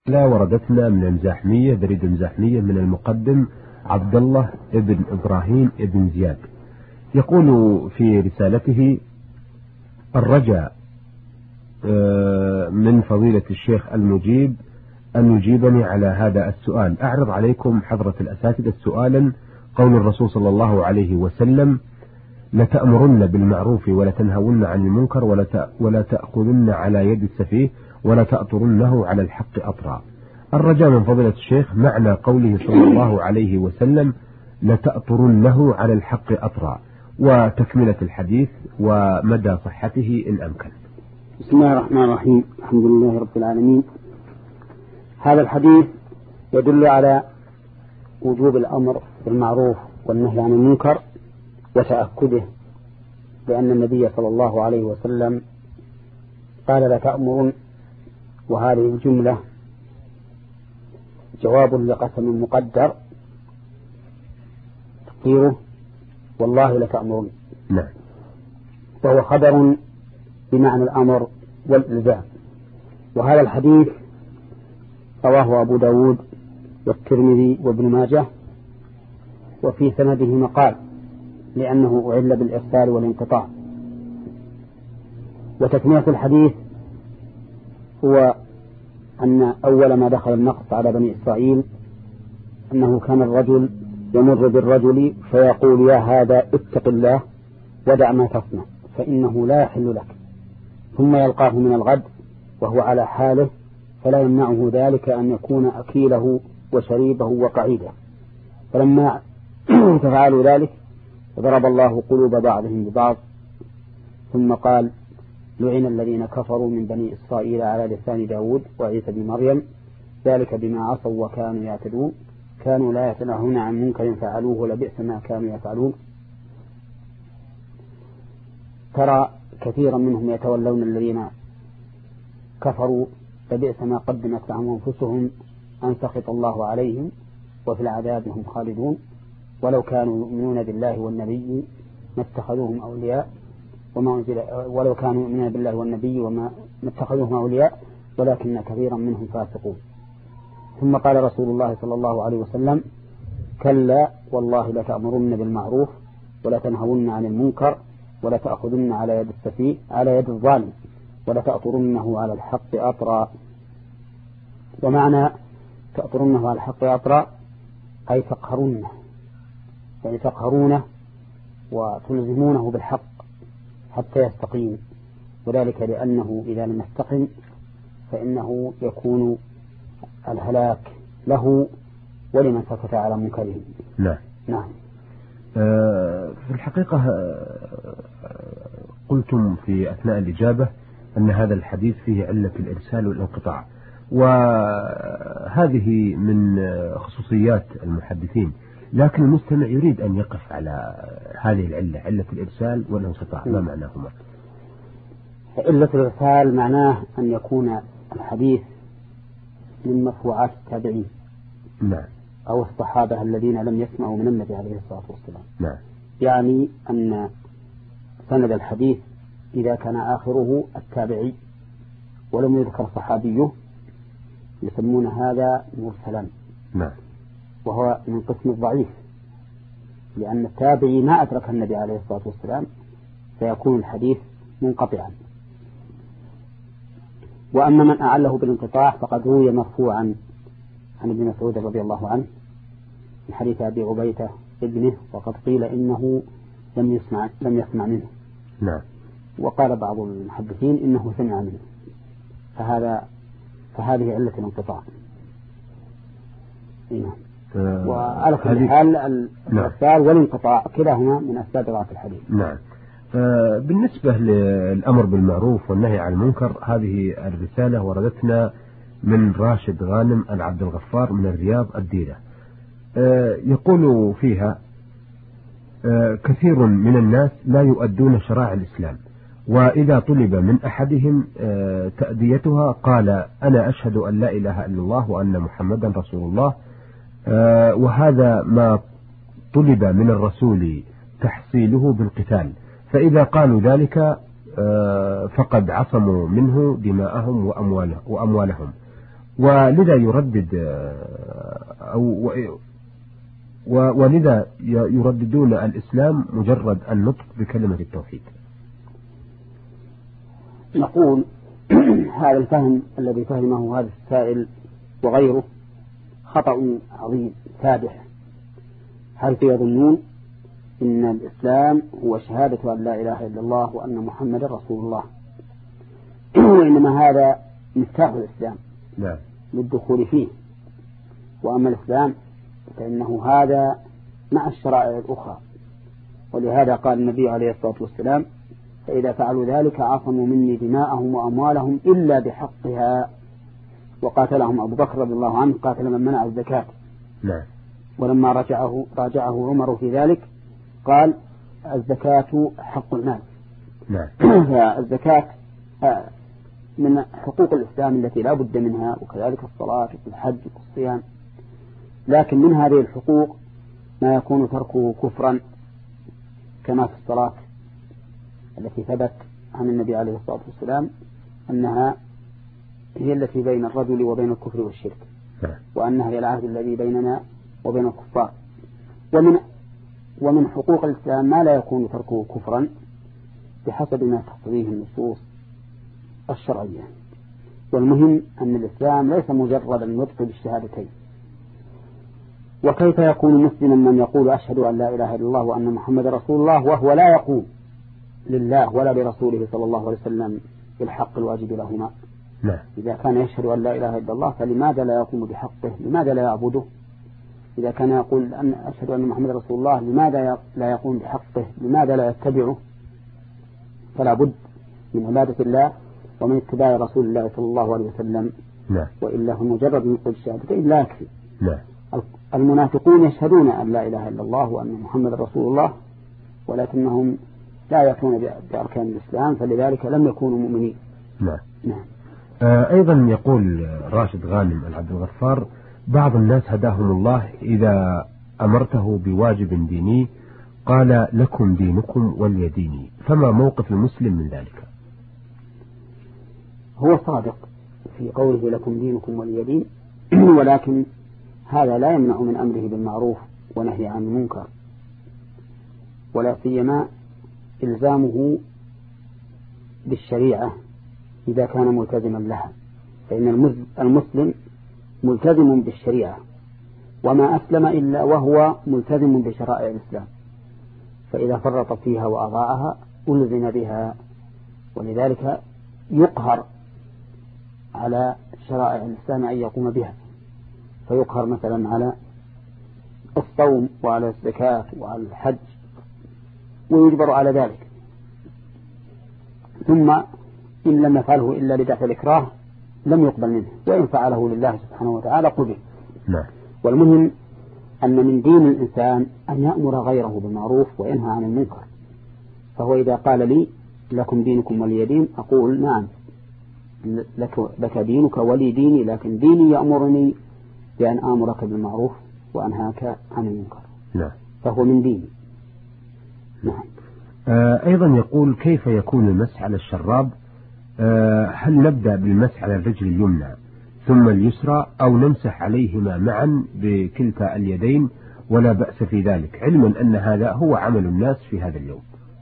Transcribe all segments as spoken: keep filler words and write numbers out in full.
لا وردتنا من المزاحمية بريد المزاحمية من المقدم عبد الله ابن إبراهيم ابن زياد، يقول في رسالته: الرجاء من فضيلة الشيخ المجيب أن يجيبني على هذا السؤال. أعرض عليكم حضرة الأساتذة سؤالا: قول الرسول صلى الله عليه وسلم: لتأمرن بالمعروف ولا تنهون عن المنكر ولا تأخذن على يد السفيه ولا تأطرنه على الحق أطرا. الرجاء من فضيلة الشيخ معنى قوله صلى الله عليه وسلم: لتأطرنه على الحق أطرا، وتكملة الحديث ومدى صحته إن أمكن. بسم الله الرحمن الرحيم. الحمد لله رب العالمين. هذا الحديث يدل على وجوب الأمر بالمعروف والنهي عن المنكر وتأكده، لأن النبي صلى الله عليه وسلم قال: لا تأمرن، وهذه الجملة جواب لقسم مقدر تقديره: والله لتأمرن. نعم. وهو خبر بمعنى الأمر والإلزام. وهذا الحديث رواه أبو داود والترمذي وابن ماجه، وفي سنده مقال لأنه أعل بالإرسال والانقطاع. وتكملة الحديث هو أن أول ما دخل النقص على بني إسرائيل أنه كان الرجل يمر بالرجل فيقول: يا هذا اتق الله ودع ما تصنع فإنه لا يحل لك، ثم يلقاه من الغد وهو على حاله، فلا يمنعه ذلك أن يكون أكيله وشريبه وقعيده. فلما تفعلوا ذلك ضرب الله قلوب بعضهم ببعض، ثم قال: لعن الذين كفروا من بني إسرائيل على لسان داود وعيسى بن مريم، ذلك بما عصوا وكانوا يعتدون، كانوا لا يتناهون عن منكر فعلوه لبئس ما كانوا يفعلون. ترى كثيرا منهم يتولون الذين كفروا لبئس ما قدمت لهم أنفسهم أن سخط الله عليهم وفي العذاب هم خالدون، ولو كانوا يؤمنون بالله والنبي ما اتخذوهم أولياء وما أنزل ولو كانوا يؤمنون بالله والنبي وما اتخذوهم أولياء ولكن كثيرا منهم فاسقون. ثم قال رسول الله صلى الله عليه وسلم: كلا والله لتأمرن بالمعروف ولا تنهون عن المنكر ولا تأخذن على يد السفيه على يد الظالم ولا تأطرنه على الحق أطرا. ومعنى تأطرنه على الحق أطرا أي تقهرونه، يعني تقهرونه وتلزمونه بالحق حتى يستقيم، وذلك لأنه إذا لم يستقم فإنه يكون الهلاك له ولمن سكت على منكره. نعم. نعم. آه في الحقيقة قلتم في أثناء الإجابة أن هذا الحديث فيه علة الإرسال والانقطاع، وهذه من خصوصيات المحدثين، لكن المستمع يريد أن يقف على هذه العلة، علة الإرسال والانقطاع، ما معناهما؟ علة الإرسال معناه أن يكون الحديث من مرفوعات التابعين. نعم. أو الصحابة الذين لم يسمعوا من النبي عليه الصلاة والسلام. نعم. يعني أن سند الحديث إذا كان آخره التابعي ولم يذكر صحابيه يسمون هذا مرسلا. نعم. وهو من قسم الضعيف، لأن التابعي ما أدرك النبي عليه الصلاة والسلام فيكون الحديث منقطعا. وأما من أعله بالانقطاع فقد روي مرفوعا عن ابن مسعود رضي الله عنه من حديث أبي عبيدة ابنه، وقد قيل إنه لم يسمع لم يسمع منه. نعم. وقال بعض المحدثين إنه سمع منه، فهذا فهذه علة الانقطاع. نعم. آه وعلى كل حال الإرسال والانقطاع كلاهما من أسباب ضعف الحديث. نعم. آه بالنسبة للأمر بالمعروف والنهي عن المنكر، هذه الرسالة وردتنا من راشد غانم العبد الغفار من الرياض الديرة. آه يقول فيها: آه كثير من الناس لا يؤدون شرائع الإسلام، وإذا طلب من أحدهم آه تأديتها قال: أنا أشهد أن لا إله إلا الله وأن محمدا رسول الله، آه وهذا ما طلب من الرسول تحصيله بالقتال، فإذا قالوا ذلك آه فقد عصموا منه دماءهم وأموالهم ولذا يردد أو ولذا يرددون الإسلام مجرد النطق بكلمة التوحيد. نقول هذا الفهم الذي فهمه هذا السائل وغيره خطأ عظيم فادح، حيث يظنون إن الإسلام هو شهادة أن لا إله إلا الله وأن محمد رسول الله، وإنما هذا مفتاح الإسلام لا. للدخول فيه، وأما الإسلام فإنه هذا مع الشرائع الأخرى. ولهذا قال النبي عليه الصلاة والسلام: فإذا فعلوا ذلك عصموا مني دماءهم وأموالهم إلا بحقها. وقاتلهم أبو بكر رضي الله عنه قاتل من منع الزكاة. لا. ولما رجعه راجعه عمر في ذلك قال: الزكاة حق المال. لا. فالزكاة من حقوق الإسلام التي لا بد منها، وكذلك الصلاة والحج والصيام. لكن من هذه الحقوق ما يكون تركه كفرا، كما في الصلاة التي ثبت عن النبي عليه الصلاة والسلام أنها هي التي بين الرجل وبين الكفر والشرك، وأنها هي العهد الذي بيننا وبين الكفار. ومن ومن حقوق الإسلام ما لا يكون تركه كفرا بحسب ما تقتضيه النصوص الشرعية. والمهم أن الإسلام ليس مجرد النطق بالشهادتين. وكيف يكون مسلما من يقول أشهد أن لا إله إلا الله وأن محمد رسول الله وهو لا يقول لله ولا لرسوله صلى الله عليه وسلم بالحق الواجب لهما؟ لا. إذا كان يشهد أن لا إله إلا الله فلماذا لا يقوم بحقه؟ لماذا لا يعبده؟ إذا كان يقول أن أشهد أن محمد رسول الله لماذا لا يقوم بحقه؟ لماذا لا يتبعه؟ فلا بد من عبادة الله ومن اتباع رسول الله صلى الله عليه وسلم. لا. وإلا هم مجرد من قول الشهادتين لا يكفي. لا. المنافقون يشهدون أن لا إله إلا الله وأن محمد رسول الله، ولكنهم لا يأتون بأركان الإسلام، فلذلك لم يكونوا مؤمنين. نعم. نعم. آه أيضا يقول راشد غانم العبد الغفار: بعض الناس هداهم الله إذا أمرته بواجب ديني قال لكم دينكم ولي ديني، فما موقف المسلم من ذلك؟ هو صادق في قوله لكم دينكم ولي دين، ولكن هذا لا يمنع من أمره بالمعروف ونهي عن المنكر، ولا سيما إلزامه بالشريعة إذا كان ملتزما لها، فإن المسلم ملتزم بالشريعة، وما أسلم إلا وهو ملتزم بشرائع الإسلام، فإذا فرط فيها وأضاعها ألزم بها، ولذلك يقهر على شرائع الإسلام أن يقوم بها، فيقهر مثلا على الصوم وعلى الزكاة وعلى الحج ويجبر على ذلك، ثم إن لم يفعله إلا لدفع الإكراه لم يقبل منه، وإن فعله لله سبحانه وتعالى قبل. نعم. والمهم أن من دين الإنسان أن يأمر غيره بالمعروف وينهى عن المنكر، فهو إذا قال لي لكم دينكم ولي دين أقول نعم لك, لك دينك ولي ديني، لكن ديني يأمرني بأن آمرك بالمعروف وأنهاك عن المنكر. نعم. فهو من ديني. نعم. آه أيضا يقول: كيف يكون المسح على الشراب؟ آه هل نبدأ بالمسح على الرجل اليمنى ثم اليسرى، أو نمسح عليهما معا بكلتا اليدين ولا بأس في ذلك، علما أن هذا هو عمل الناس في هذا اليوم؟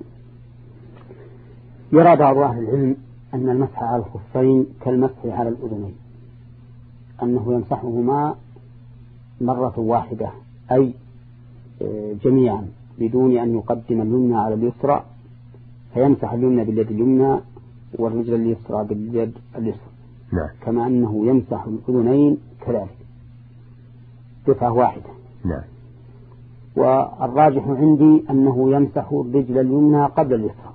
يرى بعض أهل العلم أن المسح على الخفين كالمسح على الأذنين، أنه يمسحهما مرة واحدة، أي جميعا بدون أن يقدم اليمنى على اليسرى، فيمسح اليمنى باليد اليمنى والرجل اليسرى باليد اليسرى. نعم. كما أنه يمسح الأذنين كذلك دفعة واحدة. نعم. والراجح عندي أنه يمسح الرجل اليمنى قبل اليسرى،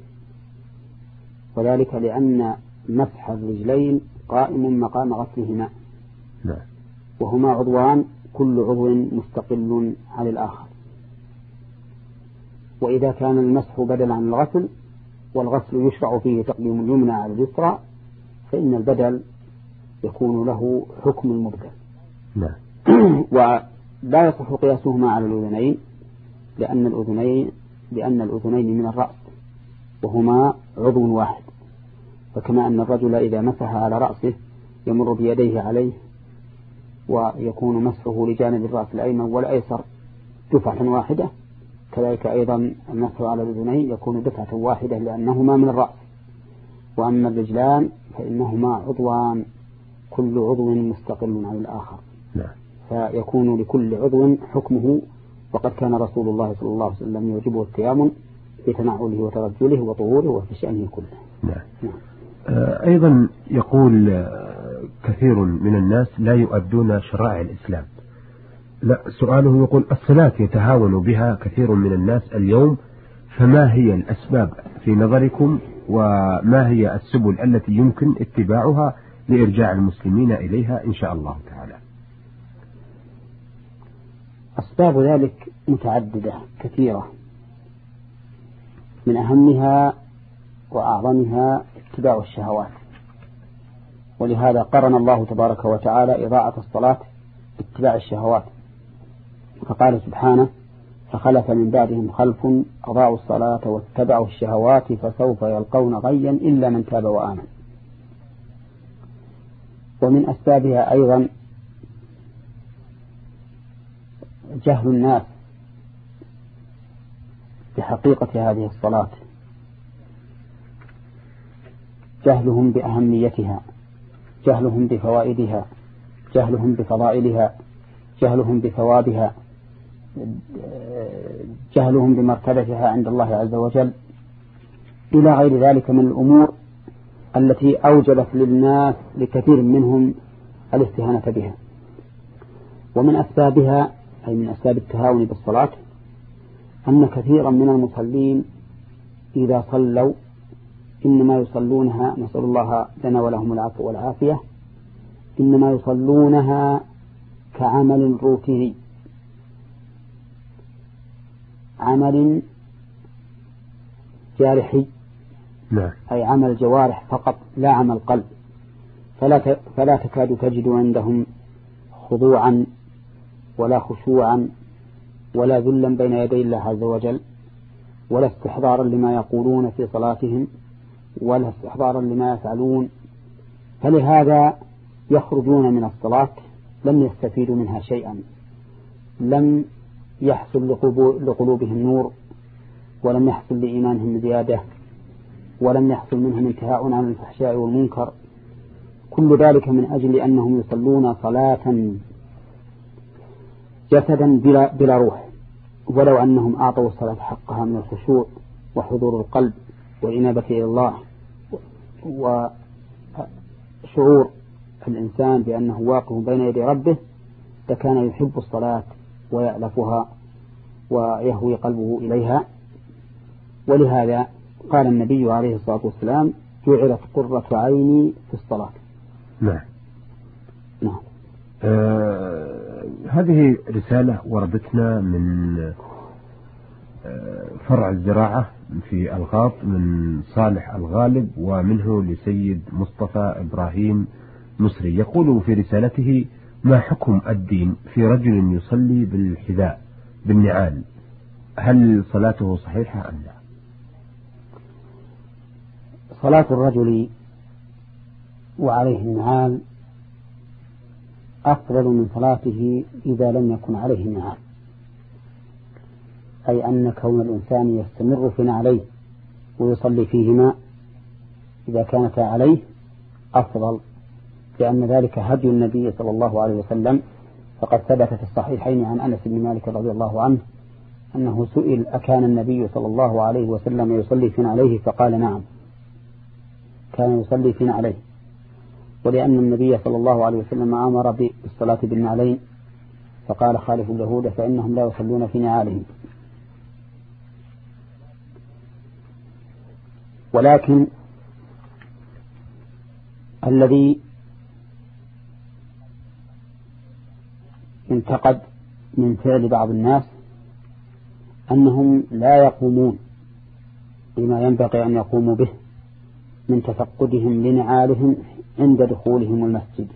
وذلك لأن مسح الرجلين قائم مقام غسلهما. نعم. وهما عضوان كل عضو مستقل عن الآخر، وإذا كان المسح بدلا عن الغسل والغسل يشرع فيه تقديم اليمنى على اليسرى، فإن البدل يكون له حكم المبدل. نعم. ولا يصح قياسهما على الأذنين، لأن الأذنين لأن الأذنين من الرأس وهما عضو واحد، فكما أن الرجل إذا مسح على رأسه يمر بيديه عليه، ويكون مسحه لجانب الرأس الأيمن والأيسر دفعة واحدة. كذلك أيضا المسح على الأذنين يكون دفعة واحدة لأنهما من الرأس. وأما الرجلان فإنهما عضوان كل عضو مستقل عن الآخر، فيكون لكل عضو حكمه. وقد كان رسول الله صلى الله عليه وسلم يعجبه التيامن في تنعله وترجله وطهوره وفي شأنه كله. نعم. نعم. أيضا يقول كثير من الناس لا يؤدون شرائع الإسلام. لا، سؤاله يقول الصلاة يتهاون بها كثير من الناس اليوم، فما هي الأسباب في نظركم، وما هي السبل التي يمكن اتباعها لإرجاع المسلمين إليها إن شاء الله تعالى؟ أسباب ذلك متعددة كثيرة، من أهمها وأعظمها اتباع الشهوات. ولهذا قرن الله تبارك وتعالى إضاعة الصلاة باتباع الشهوات، فقال سبحانه: فخلف من بعدهم خلف أضاعوا الصلاة واتبعوا الشهوات فسوف يلقون غيا إلا من تاب وآمن. ومن أسبابها أيضا جهل الناس بحقيقة هذه الصلاة، جهلهم بأهميتها، جهلهم بفوائدها، جهلهم بفضائلها، جهلهم بثوابها، جهلهم بمرتبتها عند الله عز وجل، إلى غير ذلك من الأمور التي أوجبت للناس لكثير منهم الاستهانة بها. ومن أسبابها أي من أسباب التهاون بالصلاة أن كثيرا من المصلين إذا صلوا إنما يصلونها، نسأل الله لنا ولهم العفو والعافية، إنما يصلونها كعمل روتيني، عمل جارحي، لا. أي عمل جوارح فقط لا عمل قلب، فلا فلا تكاد تجد عندهم خضوعا ولا خشوعا ولا ذلا بين يدي الله عز وجل، ولا استحضارا لما يقولون في صلاتهم، ولا استحضارا لما يفعلون. فلهذا يخرجون من الصلاة لم يستفيدوا منها شيئا، لم يحصل لقلوبهم نور، ولم يحصل لإيمانهم زيادة، ولم يحصل منهم انتهاء عن الفحشاء والمنكر. كل ذلك من أجل أنهم يصلون صلاة جسدا بلا, بلا روح، ولو أنهم أعطوا الصلاة حقها من الخشوع وحضور القلب والإنابة إلى الله وشعور الإنسان بأنه واقف بين يدي ربه، فكان يحب الصلاة ويألفها ويهوي قلبه إليها. ولهذا قال النبي عليه الصلاة والسلام: جعلت قرة عيني في الصلاة. نعم. نعم. آه هذه رسالة وردتنا من آه فرع الزراعة في الغاط من صالح الغالب، ومنه لسيد مصطفى إبراهيم مصري. يقول في رسالته: ما حكم الدين في رجل يصلي بالحذاء بالنعال، هل صلاته صحيحة أم لا؟ صلاة الرجل وعليه النعال أفضل من صلاته إذا لم يكن عليه النعال، أي أن كون الإنسان يستمر في نعليه ويصلي فيهما إذا كانتا عليه أفضل، لأن ذلك هدي النبي صلى الله عليه وسلم. فقد ثبت في الصحيحين عن أنس بن مالك رضي الله عنه أنه سئل: أكان النبي صلى الله عليه وسلم يصلي في نعليه؟ فقال: نعم، كان يصلي في نعليه. ولأن النبي صلى الله عليه وسلم أمر بالصلاة بالنعلين، فقال: خالفوا اليهود فإنهم لا يصلون في نعالهم. ولكن الذي انتقد من فعل بعض الناس أنهم لا يقومون بما ينبغي أن يقوموا به من تفقدهم لنعالهم عند دخولهم المسجد،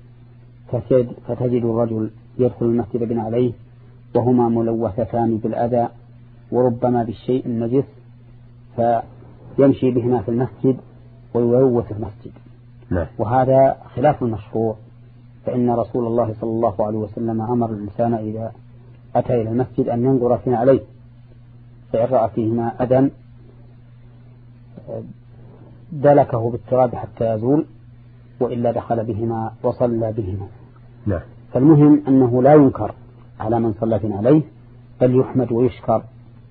فتجد الرجل يدخل المسجد بنعليه وهما ملوثتان بالأذى وربما بالشيء النجس، فيمشي بهما في المسجد ويلوث المسجد. نعم. وهذا خلاف المشروع، فإن رسول الله صلى الله عليه وسلم أمر الإنسان إذا أتى إلى المسجد أن ينظر فيما عليه، فإن رأى فيهما أذى دلكه بالتراب حتى يزول، وإلا دخل بهما وصلى بهما. نعم. فالمهم أنه لا ينكر على من صلى فينا عليه، بل يحمد ويشكر،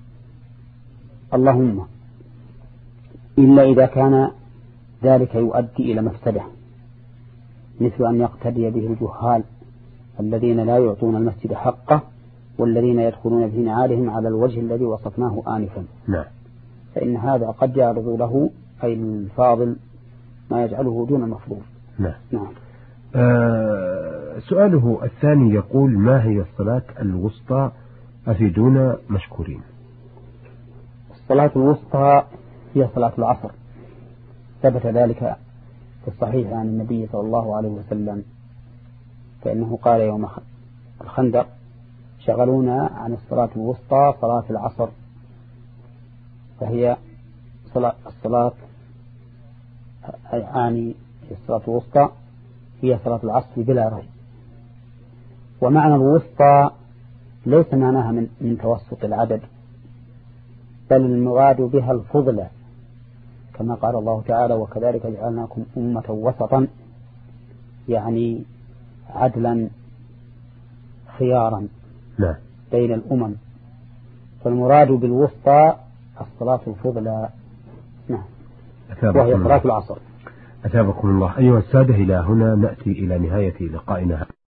اللهم إلا إذا كان ذلك يؤدي إلى مفسدة، مثل أن يقتدي به الجهال الذين لا يعطون المسجد حقه، والذين يدخلون في نعالهم على الوجه الذي وصفناه آنفا. نعم. فإن هذا قد يعرض له أي الفاضل ما يجعله دون المفروض. نعم. نعم. آه سؤاله الثاني يقول: ما هي الصلاة الوسطى؟ أفيدونا مشكورين. الصلاة الوسطى هي صلاة العصر، ثبت ذلك في الصحيح عن النبي صلى الله عليه وسلم، فإنه قال يوم الخندق: شغلونا عن الصلاة الوسطى صلاة العصر. فهي صلاة الصلاة يعني الصلاة الوسطى هي صلاة العصر بلا ريب. ومعنى الوسطى ليس معناها من, من توسط العدد، بل المراد بها الفضلة، كما قال الله تعالى: وكذلك جعلناكم أمة وسطا، يعني عدلا خيارا نعم. بين الأمم. فالمراد بالوسطى الصلاة الفضلى، نعم، وهي صلاة العصر. أثابكم الله. أيها السادة، إلى هنا نأتي إلى نهاية لقائنا.